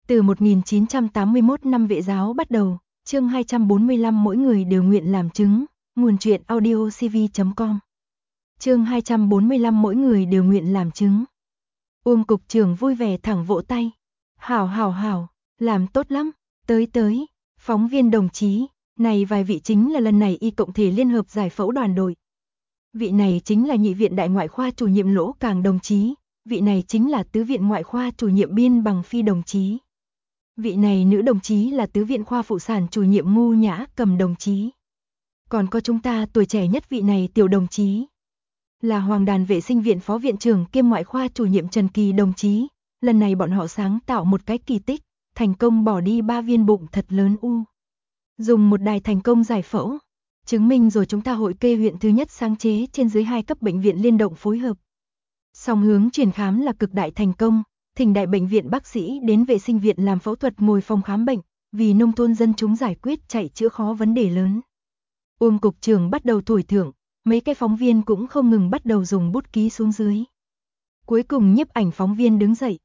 Từ 1981 năm Vệ giáo bắt đầu, chương 245 mỗi người đều nguyện làm chứng, nguồn truyện audiocv.com. Chương 245 mỗi người đều nguyện làm chứng. Uông cục trưởng vui vẻ thẳng vỗ tay. Hảo, làm tốt lắm, tới, phóng viên đồng chí, này vài vị chính là lần này y cộng thể liên hợp giải phẫu đoàn đội. Vị này chính là nhị viện đại ngoại khoa chủ nhiệm Lỗ Càng đồng chí, vị này chính là tứ viện ngoại khoa chủ nhiệm Biên Bằng Phi đồng chí. Vị này nữ đồng chí là tứ viện khoa phụ sản chủ nhiệm Ngu Nhã Cầm đồng chí. Còn có chúng ta tuổi trẻ nhất vị này tiểu đồng chí. Là Hoàng Đàn vệ sinh viện phó viện trưởng kiêm ngoại khoa chủ nhiệm Trần Kỳ đồng chí. Lần này bọn họ sáng tạo một cái kỳ tích, thành công bỏ đi 3 viên bụng thật lớn u. Dùng một đài thành công giải phẫu, chứng minh rồi chúng ta hội kê huyện thứ nhất sáng chế trên dưới 2 cấp bệnh viện liên động phối hợp. Song hướng truyền khám là cực đại thành công. Thỉnh đại bệnh viện bác sĩ đến vệ sinh viện làm phẫu thuật ngồi phòng khám bệnh, vì nông thôn dân chúng giải quyết chạy chữa khó vấn đề lớn. Uông cục trưởng bắt đầu thổi thưởng, mấy cái phóng viên cũng không ngừng bắt đầu dùng bút ký xuống dưới. Cuối cùng nhiếp ảnh phóng viên đứng dậy.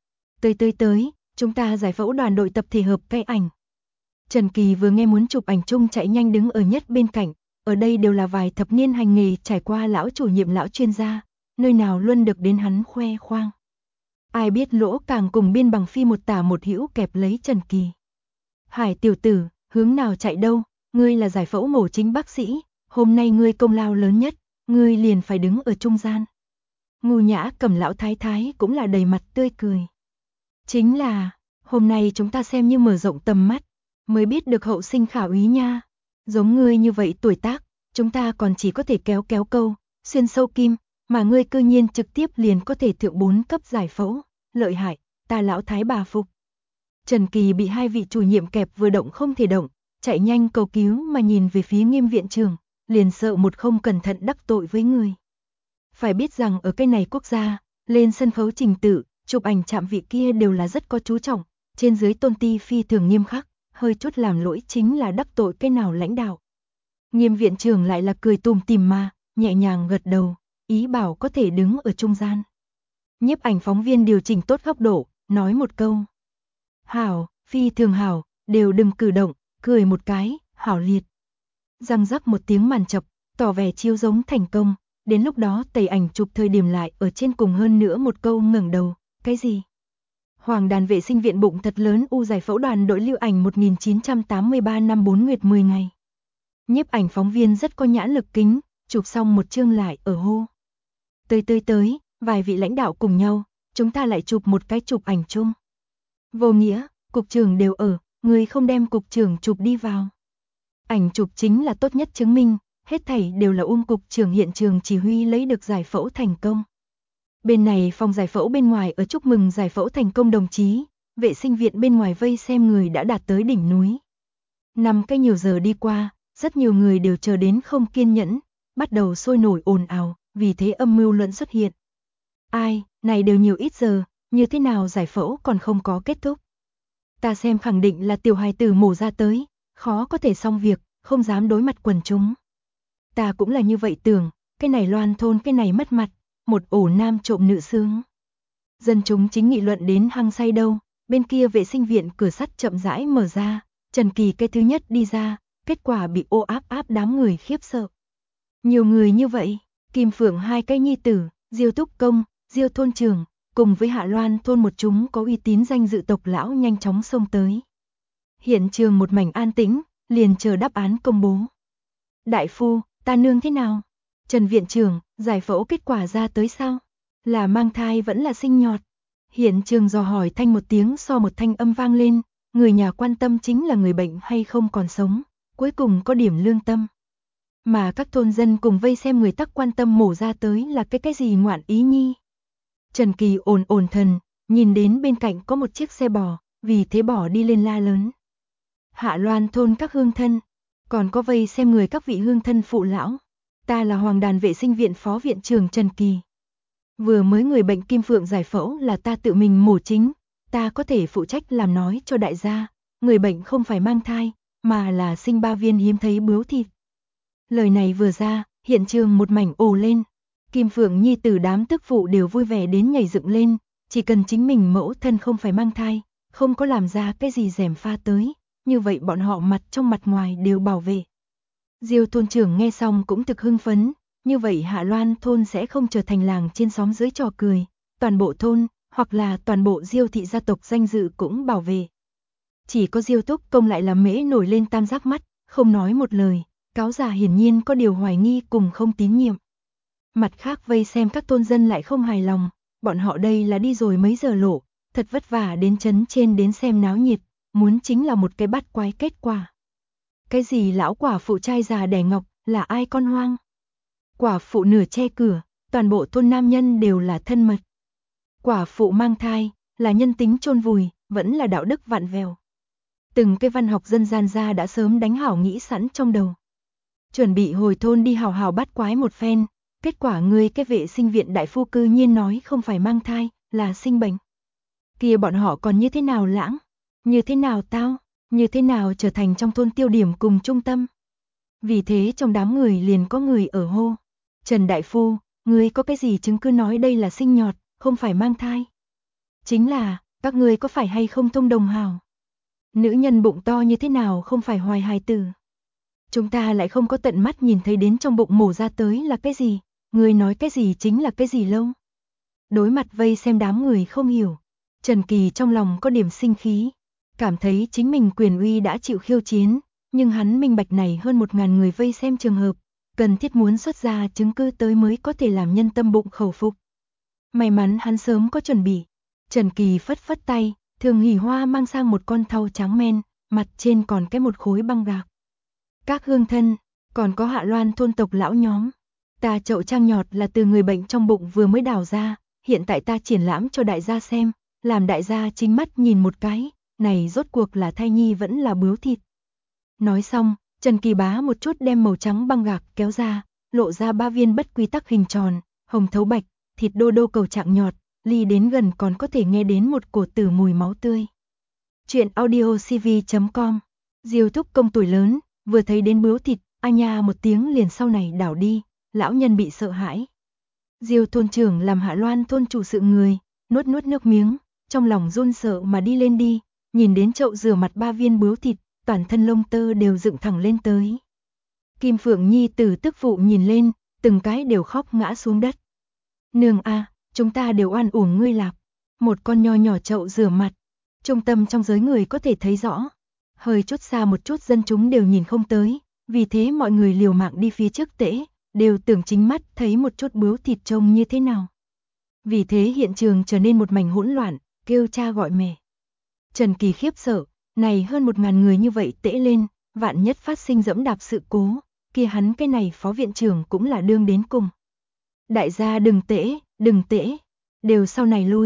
Tới, chúng ta giải phẫu đoàn đội tập thể hợp cái ảnh. Trần Kỳ vừa nghe muốn chụp ảnh chung chạy nhanh đứng ở nhất bên cạnh, ở đây đều là vài thập niên hành nghề trải qua lão chủ nhiệm lão chuyên gia, nơi nào luôn được đến hắn khoe khoang. Ai biết Lỗ Càng cùng Biên Bằng Phi một tả một hữu kẹp lấy Trần Kỳ. Hải tiểu tử, hướng nào chạy đâu, ngươi là giải phẫu mổ chính bác sĩ, hôm nay ngươi công lao lớn nhất, ngươi liền phải đứng ở trung gian. Ngu Nhã Cầm lão thái thái cũng là đầy mặt tươi cười. Chính là, hôm nay chúng ta xem như mở rộng tầm mắt, mới biết được hậu sinh khả úy nha. Giống ngươi như vậy tuổi tác, chúng ta còn chỉ có thể kéo câu, xuyên sâu kim, mà ngươi cư nhiên trực tiếp liền có thể thượng 4 cấp giải phẫu, lợi hại, ta lão thái bà phục. Trần Kỳ bị hai vị chủ nhiệm kẹp vừa động không thể động, chạy nhanh cầu cứu mà nhìn về phía Nghiêm viện trưởng, liền sợ một không cẩn thận đắc tội với người. Phải biết rằng ở cái này quốc gia, lên sân khấu trình tự, chụp ảnh chạm vị kia đều là rất có chú trọng, trên dưới tôn ti phi thường nghiêm khắc, hơi chút làm lỗi chính là đắc tội cái nào lãnh đạo. Nghiêm viện trưởng lại là cười tùm tìm mà, nhẹ nhàng gật đầu, ý bảo có thể đứng ở trung gian. Nhiếp ảnh phóng viên điều chỉnh tốt góc độ, nói một câu. Hảo, phi thường hảo, đều đừng cử động, cười một cái, hảo liệt. Răng rắc một tiếng màn chập, tỏ vẻ chiếu giống thành công, đến lúc đó tẩy ảnh chụp thời điểm lại ở trên cùng hơn nữa một câu ngẩng đầu, cái gì? Hoàng Đàn vệ sinh viện bụng thật lớn u giải phẫu đoàn đội lưu ảnh 1983 năm 4 nguyệt 10 ngày. Nhiếp ảnh phóng viên rất có nhãn lực kính, chụp xong một chương lại ở hô. Tới, vài vị lãnh đạo cùng nhau, chúng ta lại chụp một cái chụp ảnh chung. Vô nghĩa, cục trưởng đều ở, người không đem cục trưởng chụp đi vào. Ảnh chụp chính là tốt nhất chứng minh, hết thảy đều là Uông cục trưởng hiện trường chỉ huy lấy được giải phẫu thành công. Bên này phòng giải phẫu bên ngoài ở chúc mừng giải phẫu thành công đồng chí, vệ sinh viện bên ngoài vây xem người đã đạt tới đỉnh núi. 5 cái nhiều giờ đi qua, rất nhiều người đều chờ đến không kiên nhẫn, bắt đầu sôi nổi ồn ào, vì thế âm mưu luận xuất hiện. Ai, này đều nhiều ít giờ, như thế nào giải phẫu còn không có kết thúc. Ta xem khẳng định là tiểu hài tử mổ ra tới, khó có thể xong việc, không dám đối mặt quần chúng. Ta cũng là như vậy tưởng, cái này loan thôn cái này mất mặt, một ổ nam trộm nữ sướng. Dân chúng chính nghị luận đến hăng say đâu, bên kia vệ sinh viện cửa sắt chậm rãi mở ra, Trần Kỳ cái thứ nhất đi ra, kết quả bị ô áp đám người khiếp sợ. Nhiều người như vậy, Kim Phượng hai cái nhi tử, Diêu Túc Công, Diêu thôn trưởng, cùng với Hạ Loan thôn một chúng có uy tín danh dự tộc lão nhanh chóng xông tới. Hiện trường một mảnh an tĩnh, liền chờ đáp án công bố. Đại phu, ta nương thế nào? Trần viện trưởng, giải phẫu kết quả ra tới sao? Là mang thai vẫn là sinh nhọt? Hiện trường dò hỏi thanh một tiếng so một thanh âm vang lên, người nhà quan tâm chính là người bệnh hay không còn sống, cuối cùng có điểm lương tâm. Mà các thôn dân cùng vây xem người tắc quan tâm mổ ra tới là cái gì ngoạn ý nhi. Trần Kỳ ồn thần, nhìn đến bên cạnh có một chiếc xe bò, vì thế bỏ đi lên la lớn. Hạ Loan thôn các hương thân, còn có vây xem người các vị hương thân phụ lão. Ta là Hoàng Đàn vệ sinh viện phó viện trưởng Trần Kỳ. Vừa mới người bệnh Kim Phượng giải phẫu là ta tự mình mổ chính, ta có thể phụ trách làm nói cho đại gia, người bệnh không phải mang thai, mà là sinh 3 viên hiếm thấy bướu thịt. Lời này vừa ra, hiện trường một mảnh ồ lên. Kim Phượng nhi tử đám tức phụ đều vui vẻ đến nhảy dựng lên, chỉ cần chính mình mẫu thân không phải mang thai, không có làm ra cái gì gièm pha tới, như vậy bọn họ mặt trong mặt ngoài đều bảo vệ. Diêu thôn trưởng nghe xong cũng thực hưng phấn, như vậy Hạ Loan thôn sẽ không trở thành làng trên xóm dưới trò cười, toàn bộ thôn, hoặc là toàn bộ Diêu thị gia tộc danh dự cũng bảo vệ. Chỉ có Diêu Túc Công lại là mễ nổi lên tam giác mắt, không nói một lời, cáo già hiển nhiên có điều hoài nghi cùng không tín nhiệm. Mặt khác vây xem các thôn dân lại không hài lòng, bọn họ đây là đi rồi mấy giờ lộ, thật vất vả đến trấn trên đến xem náo nhiệt, muốn chính là một cái bắt quái kết quả. Cái gì lão quả phụ trai già đẻ ngọc, là ai con hoang? Quả phụ nửa che cửa, toàn bộ thôn nam nhân đều là thân mật. Quả phụ mang thai, là nhân tính chôn vùi, vẫn là đạo đức vặn vẹo. Từng cái văn học dân gian ra đã sớm đánh hảo nghĩ sẵn trong đầu. Chuẩn bị hồi thôn đi hào hào bắt quái một phen, kết quả người cái vệ sinh viện đại phu cư nhiên nói không phải mang thai, là sinh bệnh. Kia bọn họ còn như thế nào lãng, như thế nào tao, như thế nào trở thành trong thôn tiêu điểm cùng trung tâm. Vì thế trong đám người liền có người ở hô, Trần đại phu, ngươi có cái gì chứng cứ nói đây là sinh nhọt, không phải mang thai. Chính là, các ngươi có phải hay không thông đồng hào. Nữ nhân bụng to như thế nào không phải hoài hài tử. Chúng ta lại không có tận mắt nhìn thấy đến trong bụng mổ ra tới là cái gì, người nói cái gì chính là cái gì lâu. Đối mặt vây xem đám người không hiểu, Trần Kỳ trong lòng có điểm sinh khí, cảm thấy chính mình quyền uy đã chịu khiêu chiến, nhưng hắn minh bạch này hơn 1000 người vây xem trường hợp, cần thiết muốn xuất ra chứng cứ tới mới có thể làm nhân tâm bụng khẩu phục. May mắn hắn sớm có chuẩn bị, Trần Kỳ phất phất tay, Thường Hỷ Hoa mang sang một con thau trắng men, mặt trên còn cái một khối băng gạc. Các hương thân, còn có Hạ Loan thôn tộc lão nhóm. Ta chậu trang nhọt là từ người bệnh trong bụng vừa mới đào ra, hiện tại ta triển lãm cho đại gia xem, làm đại gia chính mắt nhìn một cái, này rốt cuộc là thai nhi vẫn là bướu thịt. Nói xong, Trần Kỳ bá một chút đem màu trắng băng gạc kéo ra, lộ ra 3 viên bất quy tắc hình tròn, hồng thấu bạch, thịt đô đô cầu trạng nhọt, ly đến gần còn có thể nghe đến một cổ tử mùi máu tươi. Chuyện audiocv.com. Diêu Thúc Công tuổi lớn, vừa thấy đến bướu thịt, a nha một tiếng liền sau này đảo đi, lão nhân bị sợ hãi. Diêu thôn trưởng làm Hạ Loan thôn chủ sự người, nuốt nước miếng, trong lòng run sợ mà đi lên đi, nhìn đến chậu rửa mặt 3 viên bướu thịt, toàn thân lông tơ đều dựng thẳng lên tới. Kim Phượng Nhi từ tức phụ nhìn lên, từng cái đều khóc ngã xuống đất. Nương a, chúng ta đều oan uổng ngươi lạp. Một con nho nhỏ chậu rửa mặt, trung tâm trong giới người có thể thấy rõ. Hơi chút xa một chút dân chúng đều nhìn không tới, vì thế mọi người liều mạng đi phía trước tễ, đều tưởng chính mắt thấy một chút bướu thịt trông như thế nào. Vì thế hiện trường trở nên một mảnh hỗn loạn, kêu cha gọi mẹ. Trần Kỳ khiếp sợ, này hơn 1000 người như vậy tễ lên, vạn nhất phát sinh dẫm đạp sự cố, kia hắn cái này phó viện trưởng cũng là đương đến cùng. Đại gia đừng tễ, đều sau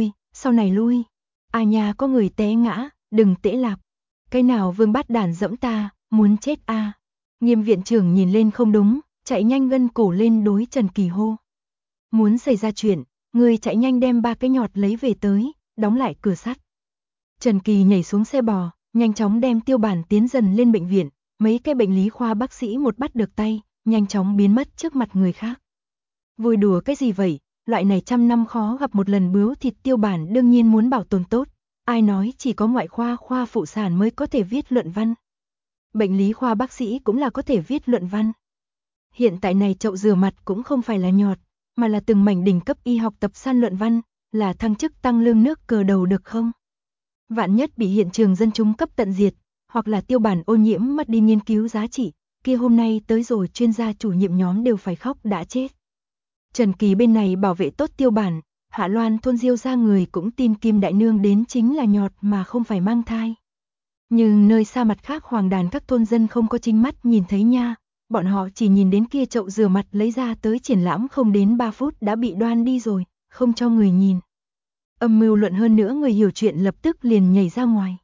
này lui, à nhà có người té ngã, đừng tễ lạp. Cái nào vương bắt đàn dẫm ta, muốn chết a. Nghiêm viện trưởng nhìn lên không đúng, chạy nhanh gân cổ lên đối Trần Kỳ hô. Muốn xảy ra chuyện, người chạy nhanh đem 3 cái nhọt lấy về tới, đóng lại cửa sắt. Trần Kỳ nhảy xuống xe bò, nhanh chóng đem Tiêu Bản tiến dần lên bệnh viện, mấy cái bệnh lý khoa bác sĩ một bắt được tay, nhanh chóng biến mất trước mặt người khác. Vui đùa cái gì vậy, loại này 100 năm khó gặp một lần bướu thịt Tiêu Bản đương nhiên muốn bảo tồn tốt, ai nói chỉ có ngoại khoa phụ sản mới có thể viết luận văn. Bệnh lý khoa bác sĩ cũng là có thể viết luận văn. Hiện tại này chậu rửa mặt cũng không phải là nhọt, mà là từng mảnh đỉnh cấp y học tập san luận văn, là thăng chức tăng lương nước cờ đầu được không? Vạn nhất bị hiện trường dân chúng cấp tận diệt, hoặc là Tiêu Bản ô nhiễm mất đi nghiên cứu giá trị, kia hôm nay tới rồi chuyên gia chủ nhiệm nhóm đều phải khóc đã chết. Trần Kỳ bên này bảo vệ tốt Tiêu Bản, Hạ Loan thôn Diêu ra người cũng tin Kim Đại Nương đến chính là nhọt mà không phải mang thai. Nhưng nơi xa mặt khác hoàng đàn các thôn dân không có chính mắt nhìn thấy nha, bọn họ chỉ nhìn đến kia chậu rửa mặt lấy ra tới triển lãm không đến 3 phút đã bị đoan đi rồi, không cho người nhìn. Âm mưu luận hơn nữa người hiểu chuyện lập tức liền nhảy ra ngoài.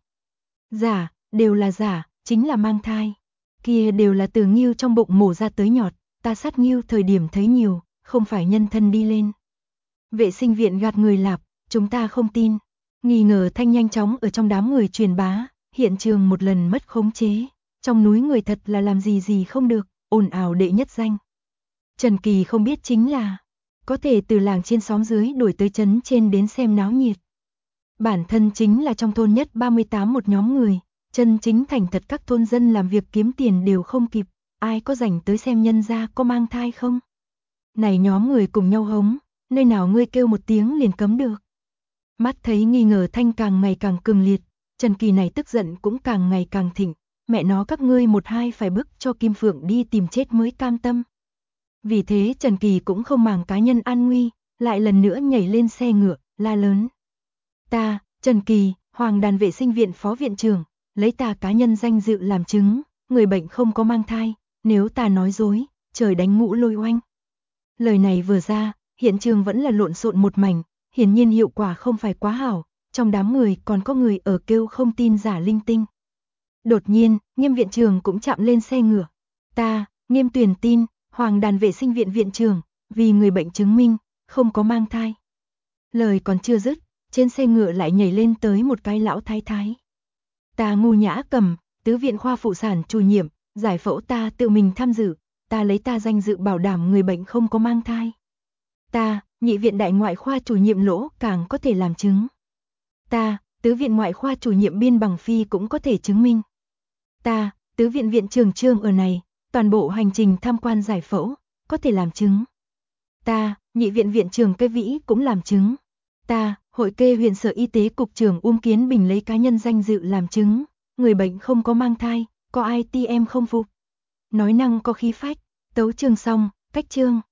Giả, đều là giả, chính là mang thai. Kia đều là từ ngưu trong bụng mổ ra tới nhọt, ta sát ngưu thời điểm thấy nhiều, không phải nhân thân đi lên. Vệ sinh viện gạt người lạp, chúng ta không tin. Nghi ngờ thanh nhanh chóng ở trong đám người truyền bá, hiện trường một lần mất khống chế. Trong núi người thật là làm gì không được, ồn ào đệ nhất danh. Trần Kỳ không biết chính là có thể từ làng trên xóm dưới đuổi tới trấn trên đến xem náo nhiệt. Bản thân chính là trong thôn nhất 38 một nhóm người, chân chính thành thật các thôn dân làm việc kiếm tiền đều không kịp, ai có rảnh tới xem nhân gia có mang thai không. Này nhóm người cùng nhau hống, nơi nào ngươi kêu một tiếng liền cấm được. Mắt thấy nghi ngờ thanh càng ngày càng cường liệt, Trần Kỳ này tức giận cũng càng ngày càng thịnh, mẹ nó các ngươi một hai phải bức cho Kim Phượng đi tìm chết mới cam tâm. Vì thế Trần Kỳ cũng không màng cá nhân an nguy, lại lần nữa nhảy lên xe ngựa, la lớn. Ta, Trần Kỳ, Hoàng Đàn Vệ sinh viện phó viện trưởng, lấy ta cá nhân danh dự làm chứng, người bệnh không có mang thai, nếu ta nói dối, trời đánh ngũ lôi oanh. Lời này vừa ra, hiện trường vẫn là lộn xộn một mảnh, hiển nhiên hiệu quả không phải quá hảo, trong đám người còn có người ở kêu không tin giả linh tinh. Đột nhiên, Nghiêm viện trưởng cũng chạm lên xe ngựa. Ta, Nghiêm Tuyền tin, Hoàng Đàn Vệ sinh viện viện trưởng, vì người bệnh chứng minh, không có mang thai. Lời còn chưa dứt, trên xe ngựa lại nhảy lên tới một cái lão thái thái. Ta Ngu Nhã Cầm, tứ viện khoa phụ sản chủ nhiệm, giải phẫu ta tự mình tham dự, ta lấy ta danh dự bảo đảm người bệnh không có mang thai. Ta, nhị viện đại ngoại khoa chủ nhiệm Lỗ càng có thể làm chứng. Ta, tứ viện ngoại khoa chủ nhiệm Biên Bằng Phi cũng có thể chứng minh. Ta, tứ viện viện trưởng Trương ở này, toàn bộ hành trình tham quan giải phẫu, có thể làm chứng. Ta, nhị viện viện trưởng Cây Vĩ cũng làm chứng. Ta, hội kê huyện sở y tế cục trưởng Kiến Bình lấy cá nhân danh dự làm chứng, người bệnh không có mang thai, có ai ti em không phục. Nói năng có khí phách, tấu chương xong, cách chương.